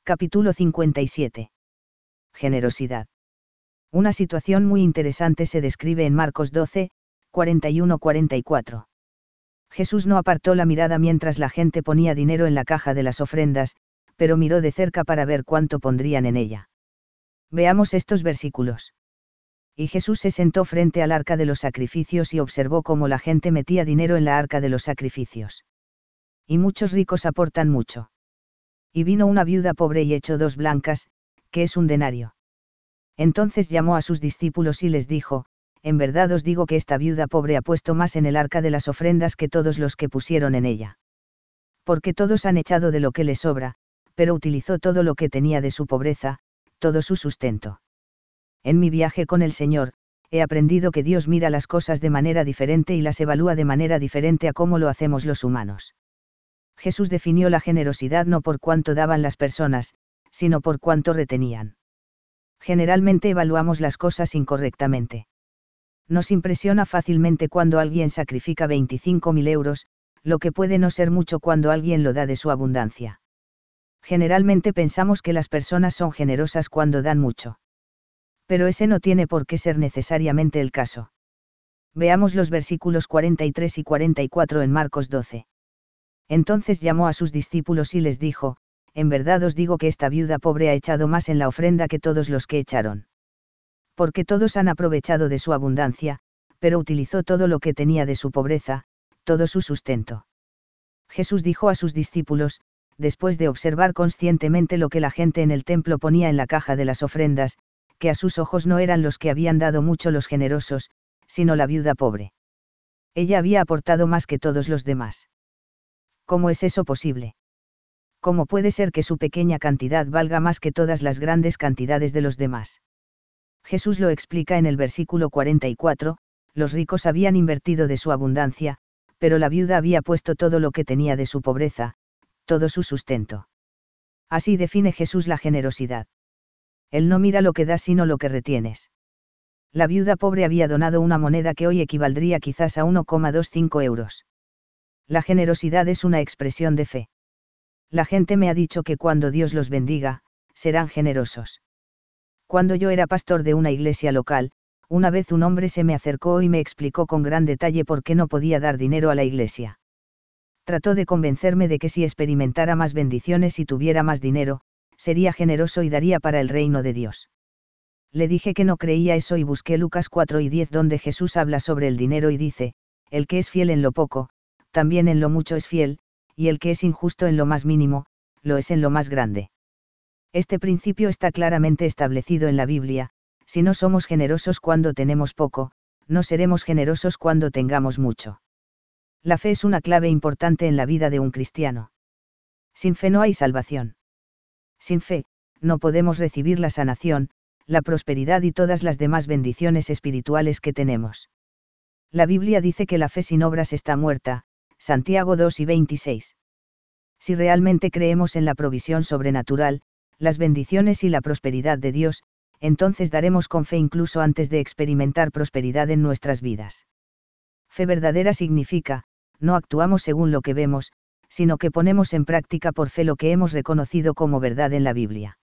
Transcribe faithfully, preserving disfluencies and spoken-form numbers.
Capítulo cincuenta y siete. Generosidad. Una situación muy interesante se describe en Marcos doce, cuarenta y uno a cuarenta y cuatro. Jesús no apartó la mirada mientras la gente ponía dinero en la caja de las ofrendas, pero miró de cerca para ver cuánto pondrían en ella. Veamos estos versículos. Y Jesús se sentó frente al arca de los sacrificios y observó cómo la gente metía dinero en la arca de los sacrificios. Y muchos ricos aportan mucho. Y vino una viuda pobre y echó dos blancas, que es un denario. Entonces llamó a sus discípulos y les dijo, en verdad os digo que esta viuda pobre ha puesto más en el arca de las ofrendas que todos los que pusieron en ella. Porque todos han echado de lo que les sobra, pero utilizó todo lo que tenía de su pobreza, todo su sustento. En mi viaje con el Señor, he aprendido que Dios mira las cosas de manera diferente y las evalúa de manera diferente a cómo lo hacemos los humanos. Jesús definió la generosidad no por cuánto daban las personas, sino por cuánto retenían. Generalmente evaluamos las cosas incorrectamente. Nos impresiona fácilmente cuando alguien sacrifica veinticinco mil euros, lo que puede no ser mucho cuando alguien lo da de su abundancia. Generalmente pensamos que las personas son generosas cuando dan mucho. Pero ese no tiene por qué ser necesariamente el caso. Veamos los versículos cuarenta y tres y cuarenta y cuatro en Marcos doce. Entonces llamó a sus discípulos y les dijo, en verdad os digo que esta viuda pobre ha echado más en la ofrenda que todos los que echaron. Porque todos han aprovechado de su abundancia, pero utilizó todo lo que tenía de su pobreza, todo su sustento. Jesús dijo a sus discípulos, después de observar conscientemente lo que la gente en el templo ponía en la caja de las ofrendas, que a sus ojos no eran los que habían dado mucho los generosos, sino la viuda pobre. Ella había aportado más que todos los demás. ¿Cómo es eso posible? ¿Cómo puede ser que su pequeña cantidad valga más que todas las grandes cantidades de los demás? Jesús lo explica en el versículo cuarenta y cuatro, los ricos habían invertido de su abundancia, pero la viuda había puesto todo lo que tenía de su pobreza, todo su sustento. Así define Jesús la generosidad. Él no mira lo que das sino lo que retienes. La viuda pobre había donado una moneda que hoy equivaldría quizás a uno coma veinticinco euros. La generosidad es una expresión de fe. La gente me ha dicho que cuando Dios los bendiga, serán generosos. Cuando yo era pastor de una iglesia local, una vez un hombre se me acercó y me explicó con gran detalle por qué no podía dar dinero a la iglesia. Trató de convencerme de que si experimentara más bendiciones y tuviera más dinero, sería generoso y daría para el reino de Dios. Le dije que no creía eso y busqué Lucas cuatro y diez donde Jesús habla sobre el dinero y dice, el que es fiel en lo poco, también en lo mucho es fiel, y el que es injusto en lo más mínimo, lo es en lo más grande. Este principio está claramente establecido en la Biblia, si no somos generosos cuando tenemos poco, no seremos generosos cuando tengamos mucho. La fe es una clave importante en la vida de un cristiano. Sin fe no hay salvación. Sin fe, no podemos recibir la sanación, la prosperidad y todas las demás bendiciones espirituales que tenemos. La Biblia dice que la fe sin obras está muerta, Santiago dos y veintiséis. Si realmente creemos en la provisión sobrenatural, las bendiciones y la prosperidad de Dios, entonces daremos con fe incluso antes de experimentar prosperidad en nuestras vidas. Fe verdadera significa, no actuamos según lo que vemos, sino que ponemos en práctica por fe lo que hemos reconocido como verdad en la Biblia.